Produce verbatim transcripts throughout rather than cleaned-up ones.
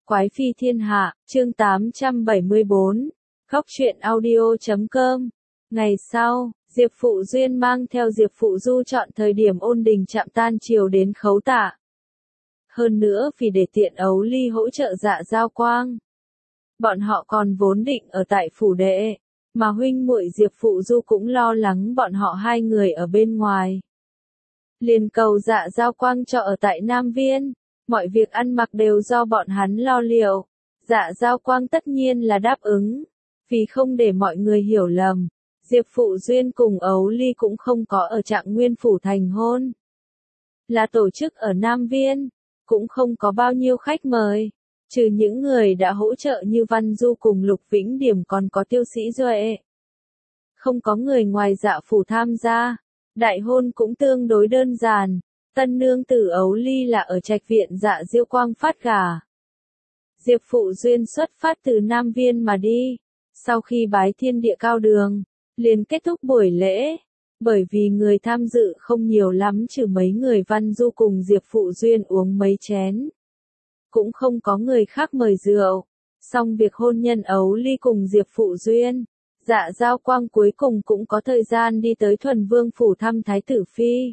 Quái phi thiên hạ, chương tám trăm bảy mươi bốn, khóc chuyện audio chấm com. Ngày sau, Diệp Phụ Duyên mang theo Diệp Phụ Du chọn thời điểm ôn đình chạm tan chiều đến Khấu Tạ. Hơn nữa vì để tiện Ấu Ly hỗ trợ Dạ Giao Quang. Bọn họ còn vốn định ở tại phủ đệ, mà huynh muội Diệp Phụ Du cũng lo lắng bọn họ hai người ở bên ngoài. Liền cầu Dạ Giao Quang cho ở tại Nam Viên. Mọi việc ăn mặc đều do bọn hắn lo liệu. Dạ Giao Quang tất nhiên là đáp ứng. Vì không để mọi người hiểu lầm, Diệp Phụ Duyên cùng Ấu Ly cũng không có ở Trạng Nguyên Phủ thành hôn. Là tổ chức ở Nam Viên, cũng không có bao nhiêu khách mời. Trừ những người đã hỗ trợ như Văn Du cùng Lục Vĩnh Điểm còn có Tiêu Sĩ Duệ. Không có người ngoài Dạ Phủ tham gia. Đại hôn cũng tương đối đơn giản. Tân nương tử Ấu Ly là ở trạch viện Dạ Diêu Quang phát gả. Diệp Phụ Duyên xuất phát từ Nam Viên mà đi. Sau khi bái thiên địa cao đường, liền kết thúc buổi lễ. Bởi vì người tham dự không nhiều lắm trừ mấy người Văn Du cùng Diệp Phụ Duyên uống mấy chén. Cũng không có người khác mời rượu. Xong việc hôn nhân Ấu Ly cùng Diệp Phụ Duyên, Dạ Giao Quang cuối cùng cũng có thời gian đi tới Thuần Vương Phủ thăm Thái tử Phi.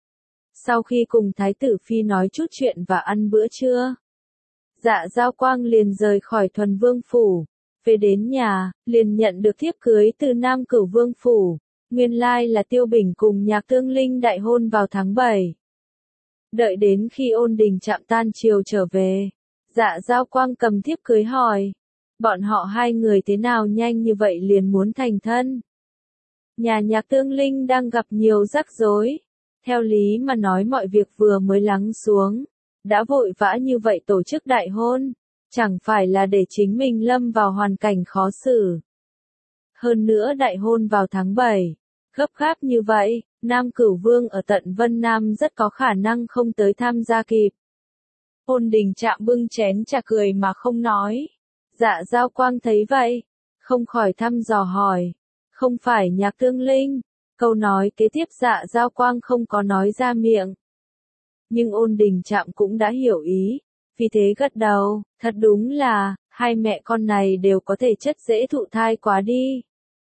Sau khi cùng Thái tử Phi nói chút chuyện và ăn bữa trưa, Dạ Giao Quang liền rời khỏi Thuần Vương Phủ. Về đến nhà, liền nhận được thiếp cưới từ Nam Cửu Vương Phủ. Nguyên lai là Tiêu Bình cùng Nhạc Tương Linh đại hôn vào tháng bảy. Đợi đến khi ôn đình chạm tan chiều trở về, Dạ Giao Quang cầm thiếp cưới hỏi. Bọn họ hai người thế nào nhanh như vậy liền muốn thành thân? Nhà Nhạc Tương Linh đang gặp nhiều rắc rối. Theo lý mà nói mọi việc vừa mới lắng xuống, đã vội vã như vậy tổ chức đại hôn, chẳng phải là để chính mình lâm vào hoàn cảnh khó xử. Hơn nữa đại hôn vào tháng bảy, gấp gáp như vậy, Nam Cửu Vương ở tận Vân Nam rất có khả năng không tới tham gia kịp. Ôn đình chạm bưng chén trà cười mà không nói. Dạ Giao Quang thấy vậy, không khỏi thăm dò hỏi, không phải Nhạc Tương Linh? Câu nói kế tiếp Dạ Giao Quang không có nói ra miệng. Nhưng ôn đình chạm cũng đã hiểu ý, vì thế gật đầu, thật đúng là, hai mẹ con này đều có thể chất dễ thụ thai quá đi.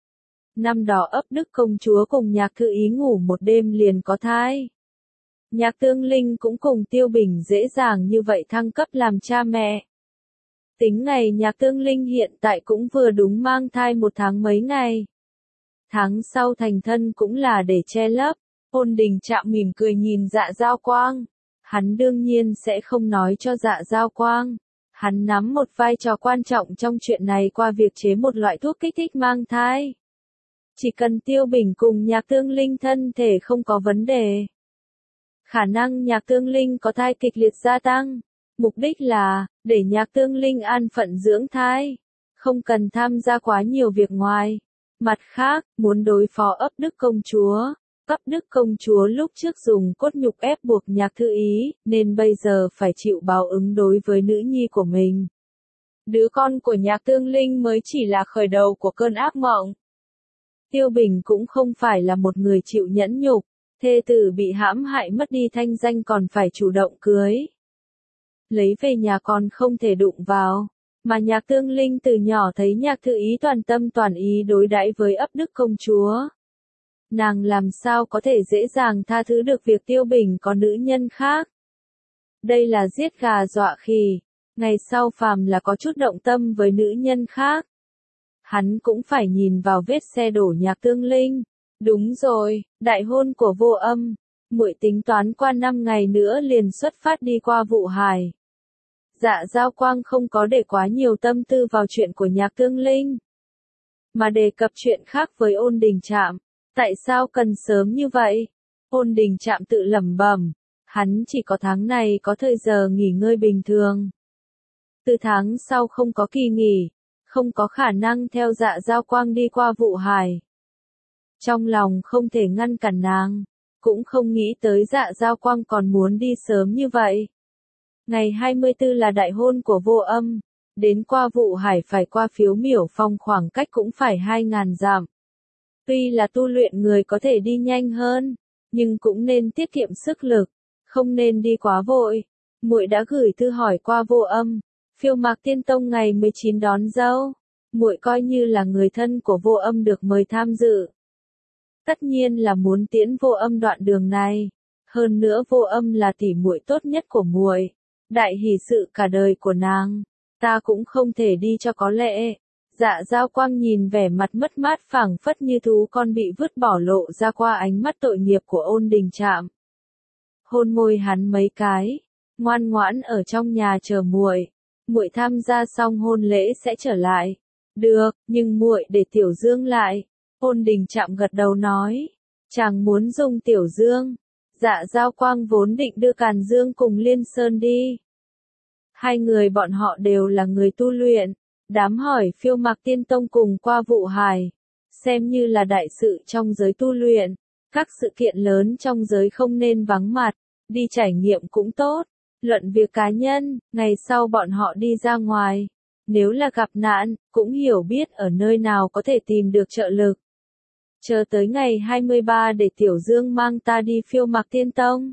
Năm đó ấp Đức công chúa cùng Nhạc Thư Ý ngủ một đêm liền có thai. Nhạc Tương Linh cũng cùng Tiêu Bình dễ dàng như vậy thăng cấp làm cha mẹ. Tính ngày Nhạc Tương Linh hiện tại cũng vừa đúng mang thai một tháng mấy ngày. Tháng sau thành thân cũng là để che lấp. Ôn đình chạm mỉm cười nhìn Dạ Giao Quang. Hắn đương nhiên sẽ không nói cho Dạ Giao Quang. Hắn nắm một vai trò quan trọng trong chuyện này qua việc chế một loại thuốc kích thích mang thai. Chỉ cần Tiêu Bình cùng Nhạc Tương Linh thân thể không có vấn đề, khả năng Nhạc Tương Linh có thai kịch liệt gia tăng. Mục đích là, để Nhạc Tương Linh an phận dưỡng thai, không cần tham gia quá nhiều việc ngoài. Mặt khác, muốn đối phó ấp Đức công chúa. Ấp Đức công chúa lúc trước dùng cốt nhục ép buộc Nhạc Thư Ý, nên bây giờ phải chịu báo ứng đối với nữ nhi của mình. Đứa con của Nhạc Tương Linh mới chỉ là khởi đầu của cơn ác mộng. Tiêu Bình cũng không phải là một người chịu nhẫn nhục, thê tử bị hãm hại mất đi thanh danh còn phải chủ động cưới. Lấy về nhà còn không thể đụng vào. Mà Nhạc Tương Linh từ nhỏ thấy Nhạc Thư Ý toàn tâm toàn ý đối đãi với ấp Đức công chúa. Nàng làm sao có thể dễ dàng tha thứ được việc Tiêu Bình có nữ nhân khác. Đây là giết gà dọa khỉ. Ngày sau phàm là có chút động tâm với nữ nhân khác, hắn cũng phải nhìn vào vết xe đổ Nhạc Tương Linh. Đúng rồi, đại hôn của Vô Âm, muội tính toán qua năm ngày nữa liền xuất phát đi qua Vụ Hải. Dạ Giao Quang không có để quá nhiều tâm tư vào chuyện của Nhạc Tương Linh, mà đề cập chuyện khác với ôn đình chạm. Tại sao cần sớm như vậy? Ôn đình chạm tự lẩm bẩm, hắn chỉ có tháng này có thời giờ nghỉ ngơi bình thường. Từ tháng sau không có kỳ nghỉ, không có khả năng theo Dạ Giao Quang đi qua Vụ Hải. Trong lòng không thể ngăn cản nàng, cũng không nghĩ tới Dạ Giao Quang còn muốn đi sớm như vậy. Ngày hai mươi tư là đại hôn của Vô Âm, đến qua Vụ Hải phải qua Phiếu Miểu Phong khoảng cách cũng phải hai ngàn dặm. Tuy là tu luyện người có thể đi nhanh hơn, nhưng cũng nên tiết kiệm sức lực, không nên đi quá vội. Muội đã gửi thư hỏi qua Vô Âm, Phiêu Mạc Tiên Tông ngày mười chín đón dâu, muội coi như là người thân của Vô Âm được mời tham dự. Tất nhiên là muốn tiễn Vô Âm đoạn đường này, hơn nữa Vô Âm là tỷ muội tốt nhất của muội, đại hỷ sự cả đời của nàng, ta cũng không thể đi cho có lệ. Dạ Giao Quang nhìn vẻ mặt mất mát phảng phất như thú con bị vứt bỏ lộ ra qua ánh mắt tội nghiệp của Ôn Đình Trạm. Hôn môi hắn mấy cái, ngoan ngoãn ở trong nhà chờ muội, muội tham gia xong hôn lễ sẽ trở lại. Được, nhưng muội để Tiểu Dương lại. Ôn Đình Trạm gật đầu nói, chàng muốn dùng Tiểu Dương. Dạ Giao Quang vốn định đưa Càn Dương cùng Liên Sơn đi. Hai người bọn họ đều là người tu luyện, đám hỏi Phiêu Mạc Tiên Tông cùng qua vụ hài, xem như là đại sự trong giới tu luyện, các sự kiện lớn trong giới không nên vắng mặt, đi trải nghiệm cũng tốt. Luận việc cá nhân, ngày sau bọn họ đi ra ngoài, nếu là gặp nạn, cũng hiểu biết ở nơi nào có thể tìm được trợ lực. Chờ tới ngày hai mươi ba để Tiểu Dương mang ta đi Phiêu Mạc Tiên Tông.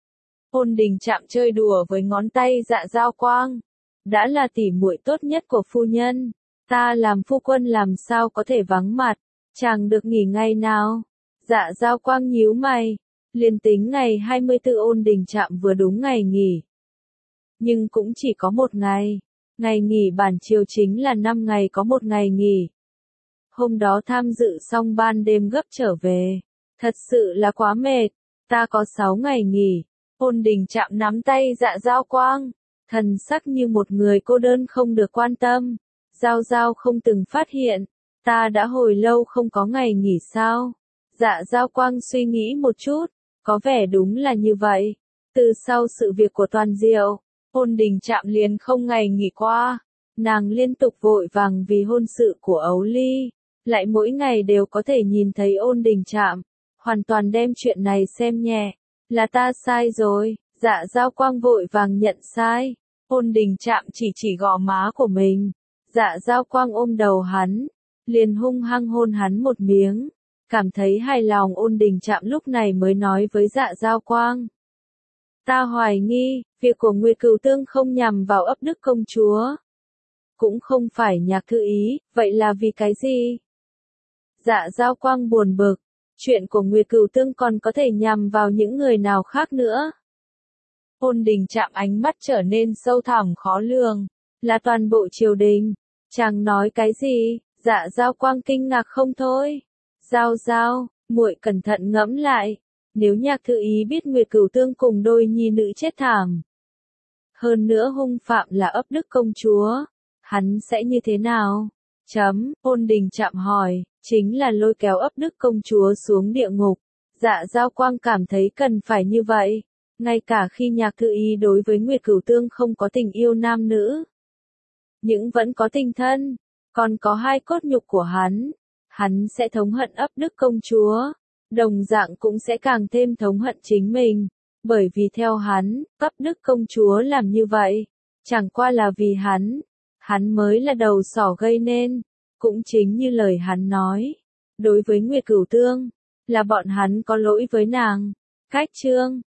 Ôn Đình Trạm chơi đùa với ngón tay Dạ Giao Quang. Đã là tỷ muội tốt nhất của phu nhân, ta làm phu quân làm sao có thể vắng mặt, chàng được nghỉ ngày nào? Dạ Giao Quang nhíu mày, liền tính ngày hai mươi tư Ôn Đình Trạm vừa đúng ngày nghỉ. Nhưng cũng chỉ có một ngày, ngày nghỉ bản chiều chính là năm ngày có một ngày nghỉ. Hôm đó tham dự xong ban đêm gấp trở về, thật sự là quá mệt, ta có sáu ngày nghỉ. Ôn Đình Trạm nắm tay Dạ Giao Quang, thần sắc như một người cô đơn không được quan tâm. Giao Giao không từng phát hiện, ta đã hồi lâu không có ngày nghỉ sao? Dạ Giao Quang suy nghĩ một chút, có vẻ đúng là như vậy. Từ sau sự việc của Toàn Diệu, Ôn Đình Trạm liền không ngày nghỉ qua. Nàng liên tục vội vàng vì hôn sự của Ấu Ly, lại mỗi ngày đều có thể nhìn thấy Ôn Đình Trạm, hoàn toàn đem chuyện này xem nhẹ. Là ta sai rồi. Dạ Giao Quang vội vàng nhận sai. Ôn Đình Trạm chỉ chỉ gò má của mình. Dạ Giao Quang ôm đầu hắn, liền hung hăng hôn hắn một miếng. Cảm thấy hài lòng Ôn Đình Trạm lúc này mới nói với Dạ Giao Quang. Ta hoài nghi, việc của Nguyệt Cửu Tương không nhằm vào ấp đức công chúa. Cũng không phải Nhạc Thư Ý, vậy là vì cái gì? Dạ Giao Quang buồn bực, chuyện của Nguyệt Cửu Tương còn có thể nhằm vào những người nào khác nữa. Ôn Đình Trạm ánh mắt trở nên sâu thẳm khó lường, là toàn bộ triều đình. Chàng nói cái gì? Dạ Giao Quang kinh ngạc không thôi. Giao Giao, muội cẩn thận ngẫm lại, nếu Nhạc Thư Ý biết Nguyệt Cửu Tương cùng đôi nhi nữ chết thảm, hơn nữa hung phạm là ấp đức công chúa, hắn sẽ như thế nào? Chấm, Ôn Đình Trạm hỏi, chính là lôi kéo ấp đức công chúa xuống địa ngục. Dạ Giao Quang cảm thấy cần phải như vậy, ngay cả khi Nhạc Thư Ý đối với Nguyệt Cửu Tương không có tình yêu nam nữ, nhưng vẫn có tình thân, còn có hai cốt nhục của hắn, hắn sẽ thống hận ấp đức công chúa, đồng dạng cũng sẽ càng thêm thống hận chính mình, bởi vì theo hắn, ấp đức công chúa làm như vậy, chẳng qua là vì hắn, hắn mới là đầu sỏ gây nên, cũng chính như lời hắn nói, đối với Nguyệt Cửu Tương, là bọn hắn có lỗi với nàng. Cách chương